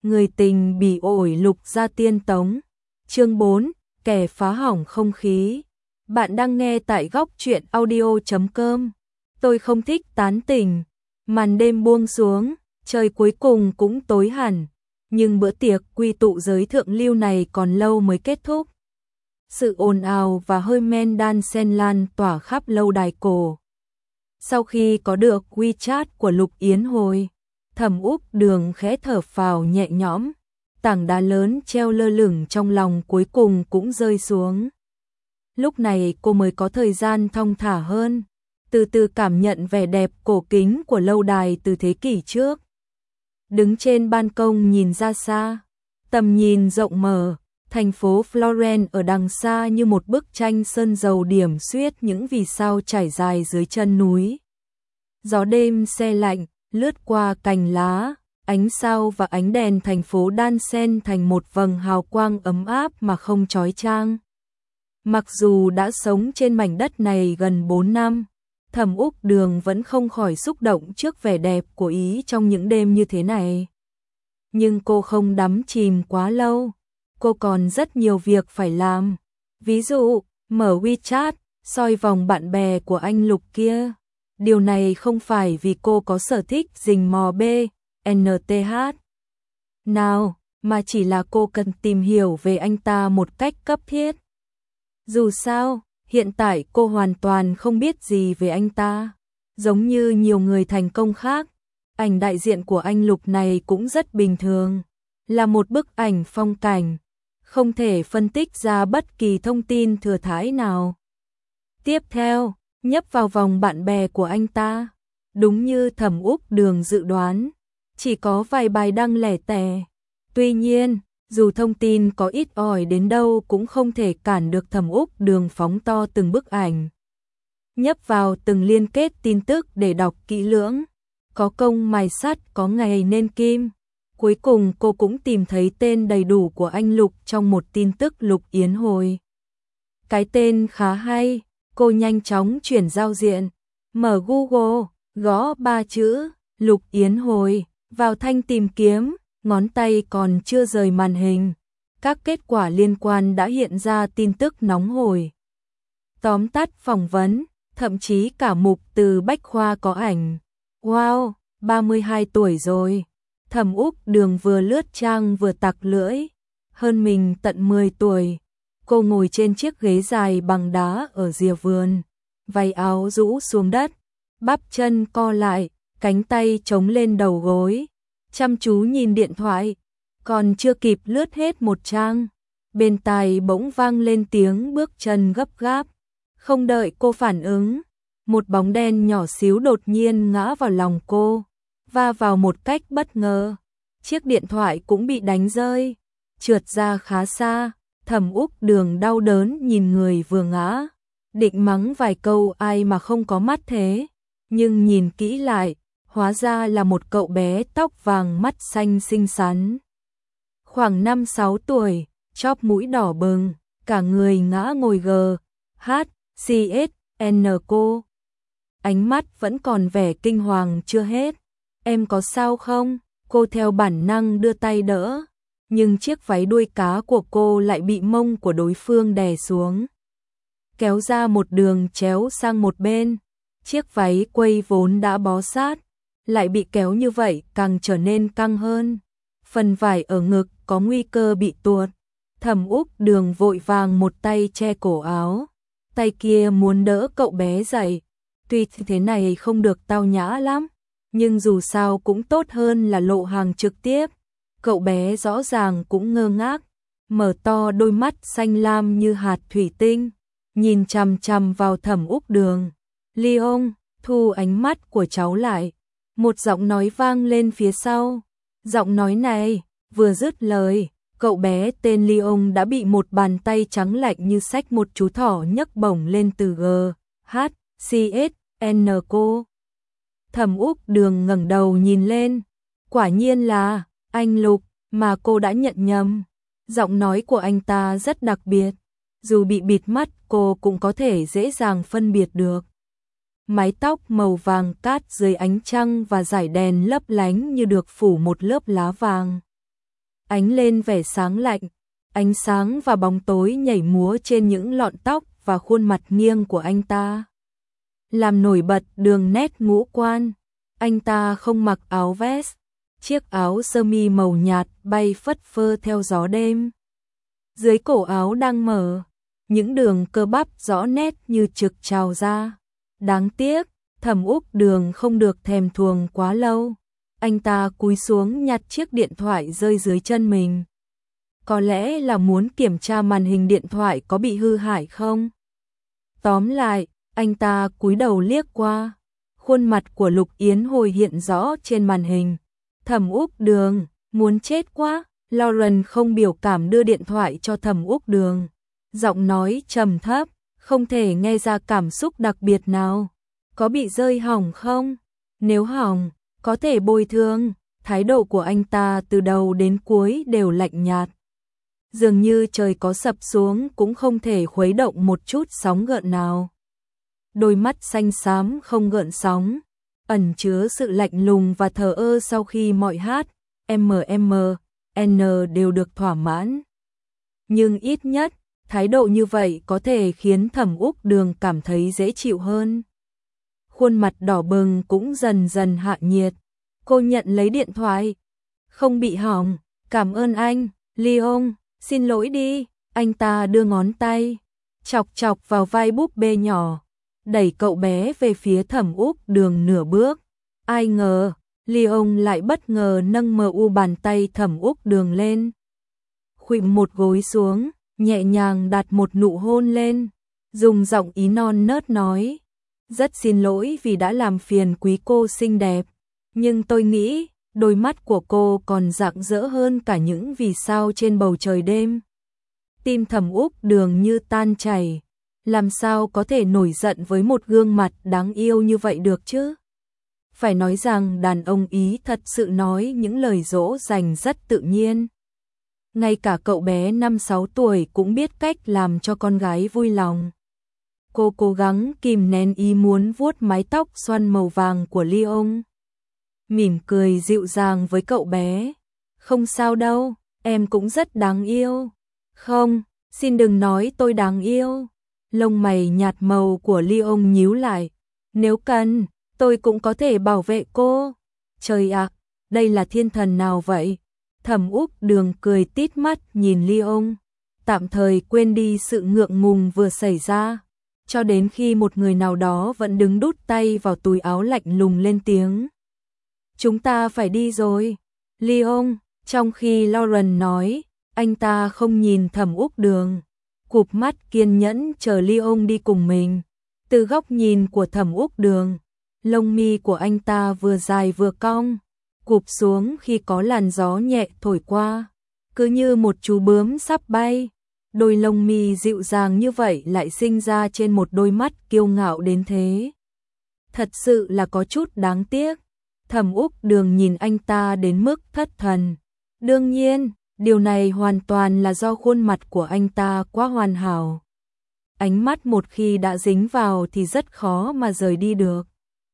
người tình bị ổi lục ra tiên tống. Chương 4, kẻ phá hỏng không khí. Bạn đang nghe tại góc truyện audio.com. Tôi không thích tán tỉnh. Màn đêm buông xuống, trời cuối cùng cũng tối hẳn, nhưng bữa tiệc quy tụ giới thượng lưu này còn lâu mới kết thúc. Sự ồn ào và hơi men đan xen lan tỏa khắp lâu đài cổ. Sau khi có được WeChat của Lục Yến Hồi, Thẩm Úc Đường khẽ thở phào nhẹ nhõm, tảng đá lớn treo lơ lửng trong lòng cuối cùng cũng rơi xuống. Lúc này cô mới có thời gian thong thả hơn, từ từ cảm nhận vẻ đẹp cổ kính của lâu đài từ thế kỷ trước. Đứng trên ban công nhìn ra xa, tầm nhìn rộng mở, thành phố Florence ở đằng xa như một bức tranh sơn dầu điểm xuyết những vì sao trải dài dưới chân núi. Gió đêm se lạnh, lướt qua cành lá, ánh sao và ánh đèn thành phố đan xen thành một vầng hào quang ấm áp mà không chói chang. Mặc dù đã sống trên mảnh đất này gần 4 năm, Thẩm Úc Đường vẫn không khỏi xúc động trước vẻ đẹp của Ý trong những đêm như thế này. Nhưng cô không đắm chìm quá lâu, cô còn rất nhiều việc phải làm. Ví dụ, mở WeChat, soi vòng bạn bè của anh Lục kia. Điều này không phải vì cô có sở thích rình mò BNTH nào, mà chỉ là cô cần tìm hiểu về anh ta một cách cấp thiết. Dù sao, hiện tại cô hoàn toàn không biết gì về anh ta. Giống như nhiều người thành công khác, ảnh đại diện của anh Lục này cũng rất bình thường, là một bức ảnh phong cảnh, không thể phân tích ra bất kỳ thông tin thừa thãi nào. Tiếp theo, nhấp vào vòng bạn bè của anh ta. Đúng như Thẩm Úc Đường dự đoán, chỉ có vài bài đăng lẻ tẻ. Tuy nhiên, dù thông tin có ít ỏi đến đâu cũng không thể cản được Thẩm Úc Đường phóng to từng bức ảnh. Nhấp vào từng liên kết tin tức để đọc kỹ lưỡng. Có công mài sắt, có ngày nên kim. Cuối cùng cô cũng tìm thấy tên đầy đủ của anh Lục trong một tin tức Lục Yến Hồi. Cái tên khá hay, cô nhanh chóng chuyển giao diện. Mở Google, gõ 3 chữ Lục Yến Hồi vào thanh tìm kiếm, ngón tay còn chưa rời màn hình. Các kết quả liên quan đã hiện ra tin tức nóng hổi. Tóm tắt phỏng vấn, thậm chí cả mục từ bách khoa có ảnh. Wow, 32 tuổi rồi. Thẩm Úc Đường vừa lướt trang vừa tặc lưỡi. Hơn mình tận 10 tuổi. Cô ngồi trên chiếc ghế dài bằng đá ở rìa vườn. Váy áo rũ xuống đất. Bắp chân co lại, cánh tay chống lên đầu gối. Chăm chú nhìn điện thoại. Còn chưa kịp lướt hết một trang, bên tai bỗng vang lên tiếng bước chân gấp gáp. Không đợi cô phản ứng, một bóng đen nhỏ xíu đột nhiên ngã vào lòng cô, va vào một cách bất ngờ. Chiếc điện thoại cũng bị đánh rơi, trượt ra khá xa. Thẩm Úc Đường đau đớn nhìn người vừa ngã, định mắng vài câu ai mà không có mắt thế, nhưng nhìn kỹ lại, hóa ra là một cậu bé tóc vàng mắt xanh xinh xắn. Khoảng 5-6 tuổi, chóp mũi đỏ bừng, cả người ngã ngồi GHCSN cô. Ánh mắt vẫn còn vẻ kinh hoàng chưa hết. Em có sao không? Cô theo bản năng đưa tay đỡ, nhưng chiếc váy đuôi cá của cô lại bị mông của đối phương đè xuống, kéo ra một đường chéo sang một bên. Chiếc váy quây vốn đã bó sát, lại bị kéo như vậy càng trở nên căng hơn. Phần vải ở ngực có nguy cơ bị tuột. Thẩm Úc Đường vội vàng một tay che cổ áo, tay kia muốn đỡ cậu bé dậy. Tuy thế này không được tao nhã lắm, nhưng dù sao cũng tốt hơn là lộ hàng trực tiếp. Cậu bé rõ ràng cũng ngơ ngác, mở to đôi mắt xanh lam như hạt thủy tinh, nhìn chằm chằm vào Thẩm Úc Đường. Leon, thu ánh mắt của cháu lại. Một giọng nói vang lên phía sau. Giọng nói này, vừa dứt lời, cậu bé tên Leon đã bị một bàn tay trắng lạnh như xách một chú thỏ nhấc bổng lên từ GHCSN cô. Thẩm Úc Đường ngẩng đầu nhìn lên, quả nhiên là anh Lục, mà cô đã nhận nhầm. Giọng nói của anh ta rất đặc biệt, dù bị bịt mắt cô cũng có thể dễ dàng phân biệt được. Mái tóc màu vàng cát dưới ánh trăng và dải đèn lấp lánh như được phủ một lớp lá vàng. ánh lên vẻ sáng lạnh, ánh sáng và bóng tối nhảy múa trên những lọn tóc và khuôn mặt nghiêng của anh ta, làm nổi bật đường nét ngũ quan. Anh ta không mặc áo vest, chiếc áo sơ mi màu nhạt bay phất phơ theo gió đêm. Dưới cổ áo đang mở, những đường cơ bắp rõ nét như trực trào ra. Đáng tiếc, Thẩm Úc Đường không được thèm thuồng quá lâu. Anh ta cúi xuống nhặt chiếc điện thoại rơi dưới chân mình. Có lẽ là muốn kiểm tra màn hình điện thoại có bị hư hại không. Tóm lại, anh ta cúi đầu liếc qua. Khuôn mặt của Lục Yến Hồi hiện rõ trên màn hình. Thẩm Úc Đường, muốn chết quá. Lauren không biểu cảm đưa điện thoại cho Thẩm Úc Đường. Giọng nói trầm thấp, không thể nghe ra cảm xúc đặc biệt nào. Có bị rơi hỏng không? Nếu hỏng, có thể bồi thường. Thái độ của anh ta từ đầu đến cuối đều lạnh nhạt. Dường như trời có sập xuống cũng không thể khuấy động một chút sóng gợn nào. Đôi mắt xanh xám không gợn sóng, ẩn chứa sự lạnh lùng và thờ ơ sau khi mọi N đều được thỏa mãn. Nhưng ít nhất, thái độ như vậy có thể khiến Thẩm Úc Đường cảm thấy dễ chịu hơn. Khuôn mặt đỏ bừng cũng dần dần hạ nhiệt. Cô nhận lấy điện thoại. Không bị hỏng, cảm ơn anh, Leon, xin lỗi đi. Anh ta đưa ngón tay, chọc chọc vào vai búp bê nhỏ, đẩy cậu bé về phía Thẩm Úc Đường nửa bước. Ai ngờ, Leon lại bất ngờ nâng mờ u bàn tay Thẩm Úc Đường lên. Khuỵu một gối xuống, nhẹ nhàng đặt một nụ hôn lên, dùng giọng ý non nớt nói. Rất xin lỗi vì đã làm phiền quý cô xinh đẹp, nhưng tôi nghĩ đôi mắt của cô còn rạng rỡ hơn cả những vì sao trên bầu trời đêm. Tim Thẩm Úc Đường như tan chảy, làm sao có thể nổi giận với một gương mặt đáng yêu như vậy được chứ? Phải nói rằng đàn ông Ý thật sự nói những lời dỗ dành rất tự nhiên. Ngay cả cậu bé 5-6 tuổi cũng biết cách làm cho con gái vui lòng. Cô cố gắng kìm nén ý muốn vuốt mái tóc xoăn màu vàng của Leon. Mỉm cười dịu dàng với cậu bé. Không sao đâu, em cũng rất đáng yêu. Không, xin đừng nói tôi đáng yêu. Lông mày nhạt màu của Leon nhíu lại. Nếu cần, tôi cũng có thể bảo vệ cô. Trời ạ, đây là thiên thần nào vậy? Thẩm Úc Đường cười tít mắt nhìn Leon, tạm thời quên đi sự ngượng ngùng vừa xảy ra, cho đến khi một người nào đó vẫn đứng đút tay vào túi áo lạnh lùng lên tiếng. Chúng ta phải đi rồi, Leon. Trong khi Lauren nói, anh ta không nhìn Thẩm Úc Đường, cụp mắt kiên nhẫn chờ Leon đi cùng mình. Từ góc nhìn của Thẩm Úc Đường, lông mi của anh ta vừa dài vừa cong, cụp xuống khi có làn gió nhẹ thổi qua, cứ như một chú bướm sắp bay. Đôi lông mi dịu dàng như vậy lại sinh ra trên một đôi mắt kiêu ngạo đến thế. Thật sự là có chút đáng tiếc. Thẩm Úc Đường nhìn anh ta đến mức thất thần. Đương nhiên, điều này hoàn toàn là do khuôn mặt của anh ta quá hoàn hảo. Ánh mắt một khi đã dính vào thì rất khó mà rời đi được.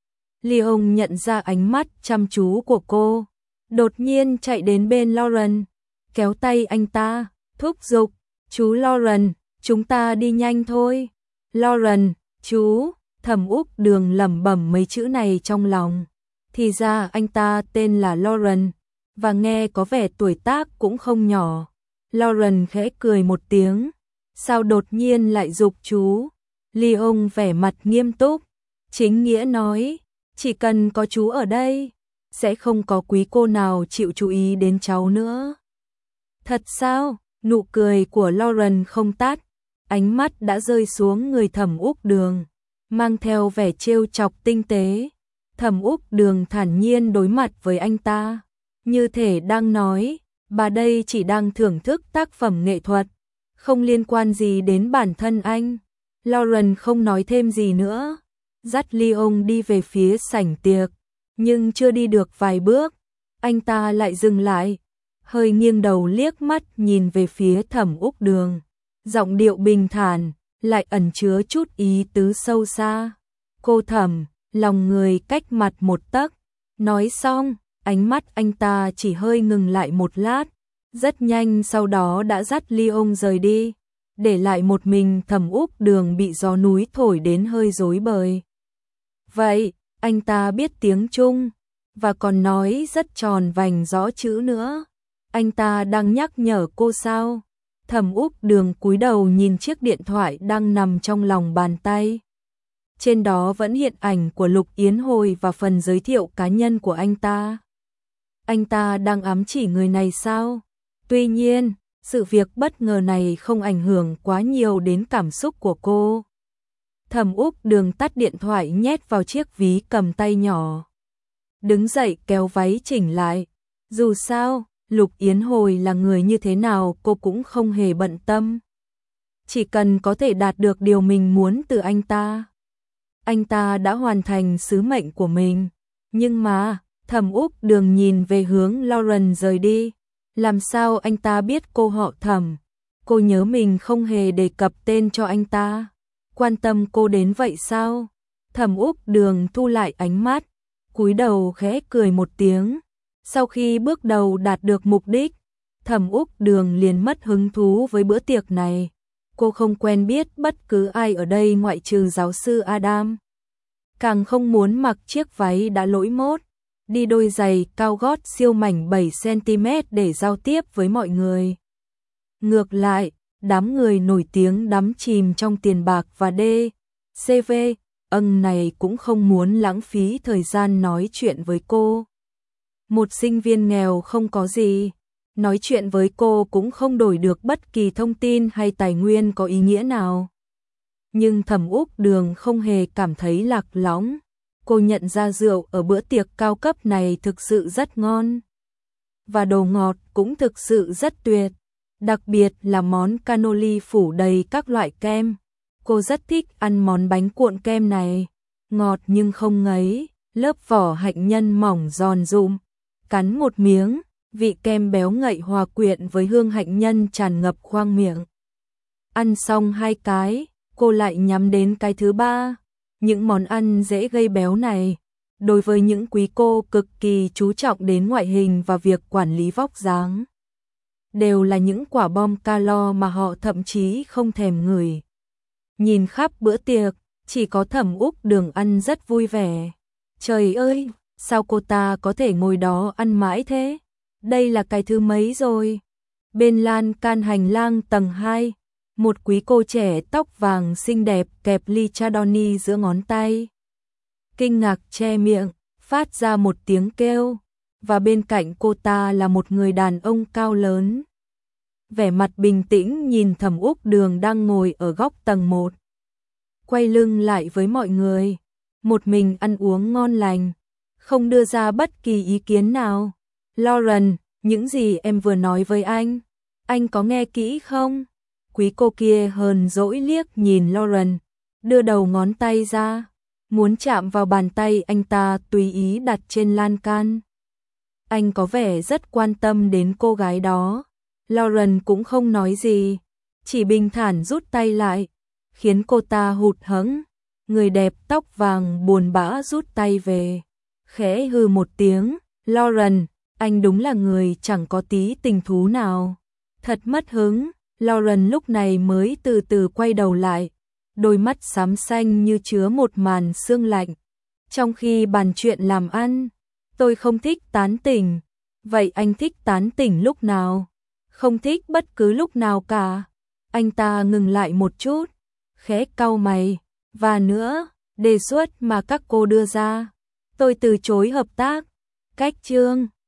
Leon nhận ra ánh mắt chăm chú của cô, đột nhiên chạy đến bên Lauren, kéo tay anh ta, thúc giục. Chú Lauren, chúng ta đi nhanh thôi. Lauren, chú. Thẩm Úc Đường lẩm bẩm mấy chữ này trong lòng. Thì ra anh ta tên là Lauren, và nghe có vẻ tuổi tác cũng không nhỏ. Lauren khẽ cười một tiếng. Sao đột nhiên lại giục chú? Leon vẻ mặt nghiêm túc, chính nghĩa nói, chỉ cần có chú ở đây, sẽ không có quý cô nào chịu chú ý đến cháu nữa. Thật sao? Nụ cười của Lauren không tắt, ánh mắt đã rơi xuống người Thẩm Úc Đường, mang theo vẻ trêu chọc tinh tế. Thẩm Úc Đường thản nhiên đối mặt với anh ta, như thể đang nói, bà đây chỉ đang thưởng thức tác phẩm nghệ thuật, không liên quan gì đến bản thân anh. Lauren không nói thêm gì nữa, dắt Leon đi về phía sảnh tiệc, nhưng chưa đi được vài bước, anh ta lại dừng lại, hơi nghiêng đầu liếc mắt nhìn về phía Thẩm Úc Đường, giọng điệu bình thản, lại ẩn chứa chút ý tứ sâu xa. Cô Thẩm, lòng người cách mặt một tấc. Nói xong, ánh mắt anh ta chỉ hơi ngừng lại một lát, Rất nhanh sau đó đã dắt Leon rời đi, để lại một mình Thẩm Úc Đường bị gió núi thổi đến hơi rối bời. Vậy, anh ta biết tiếng Trung, và còn nói rất tròn vành rõ chữ nữa. Anh ta đang nhắc nhở cô sao? Thẩm Úc Đường cúi đầu nhìn chiếc điện thoại đang nằm trong lòng bàn tay. Trên đó vẫn hiện ảnh của Lục Yến Hồi và phần giới thiệu cá nhân của anh ta. Anh ta đang ám chỉ người này sao? Tuy nhiên, sự việc bất ngờ này không ảnh hưởng quá nhiều đến cảm xúc của cô. Thẩm Úc Đường tắt điện thoại nhét vào chiếc ví cầm tay nhỏ. Đứng dậy kéo váy chỉnh lại. Dù sao, Lục Yến Hồi là người như thế nào cô cũng không hề bận tâm. Chỉ cần có thể đạt được điều mình muốn từ anh ta. Anh ta đã hoàn thành sứ mệnh của mình. Nhưng mà, Thẩm Úc Đường nhìn về hướng Lauren rời đi. Làm sao anh ta biết cô họ Thẩm? Cô nhớ mình không hề đề cập tên cho anh ta. Quan tâm cô đến vậy sao? Thẩm Úc Đường thu lại ánh mắt, cúi đầu khẽ cười một tiếng. Sau khi bước đầu đạt được mục đích, Thẩm Úc Đường liền mất hứng thú với bữa tiệc này. Cô không quen biết bất cứ ai ở đây ngoại trừ giáo sư Adam. Càng không muốn mặc chiếc váy đã lỗi mốt, đi đôi giày cao gót siêu mảnh 7cm để giao tiếp với mọi người. Ngược lại, đám người nổi tiếng đắm chìm trong tiền bạc và CV, này cũng không muốn lãng phí thời gian nói chuyện với cô. Một sinh viên nghèo không có gì, nói chuyện với cô cũng không đổi được bất kỳ thông tin hay tài nguyên có ý nghĩa nào. Nhưng Thẩm Úc Đường không hề cảm thấy lạc lõng. Cô nhận ra rượu ở bữa tiệc cao cấp này thực sự rất ngon. Và đồ ngọt cũng thực sự rất tuyệt. Đặc biệt là món cannoli phủ đầy các loại kem. Cô rất thích ăn món bánh cuộn kem này. Ngọt nhưng không ngấy, lớp vỏ hạnh nhân mỏng giòn rụm. Cắn một miếng, vị kem béo ngậy hòa quyện với hương hạnh nhân tràn ngập khoang miệng. Ăn xong 2 cái, cô lại nhắm đến cái thứ 3. Những món ăn dễ gây béo này, đối với những quý cô cực kỳ chú trọng đến ngoại hình và việc quản lý vóc dáng, đều là những quả bom calo mà họ thậm chí không thèm ngửi. Nhìn khắp bữa tiệc, chỉ có Thẩm Úc Đường ăn rất vui vẻ. Trời ơi, sao cô ta có thể ngồi đó ăn mãi thế? Đây là cái thứ mấy rồi? Bên lan can hành lang tầng 2, một quý cô trẻ tóc vàng xinh đẹp kẹp ly Chardonnay giữa ngón tay. Kinh ngạc che miệng, phát ra một tiếng kêu, và bên cạnh cô ta là một người đàn ông cao lớn. Vẻ mặt bình tĩnh nhìn Thẩm Úc Đường đang ngồi ở góc tầng 1. Quay lưng lại với mọi người, một mình ăn uống ngon lành, không đưa ra bất kỳ ý kiến nào. Lauren, những gì em vừa nói với anh có nghe kỹ không? Quý cô kia hờn dỗi liếc nhìn Lauren, đưa đầu ngón tay ra, muốn chạm vào bàn tay anh ta tùy ý đặt trên lan can. Anh có vẻ rất quan tâm đến cô gái đó. Lauren cũng không nói gì, chỉ bình thản rút tay lại, khiến cô ta hụt hẫng. Người đẹp tóc vàng buồn bã rút tay về, khẽ hừ một tiếng. Lauren, anh đúng là người chẳng có tí tình thú nào. Thật mất hứng. Lauren lúc này mới từ từ quay đầu lại, đôi mắt xám xanh như chứa một màn sương lạnh. Trong khi bàn chuyện làm ăn, tôi không thích tán tỉnh. Vậy anh thích tán tỉnh lúc nào? Không thích bất cứ lúc nào cả. Anh ta ngừng lại một chút, khẽ cau mày. Và nữa, đề xuất mà các cô đưa ra, tôi từ chối hợp tác. Cách chương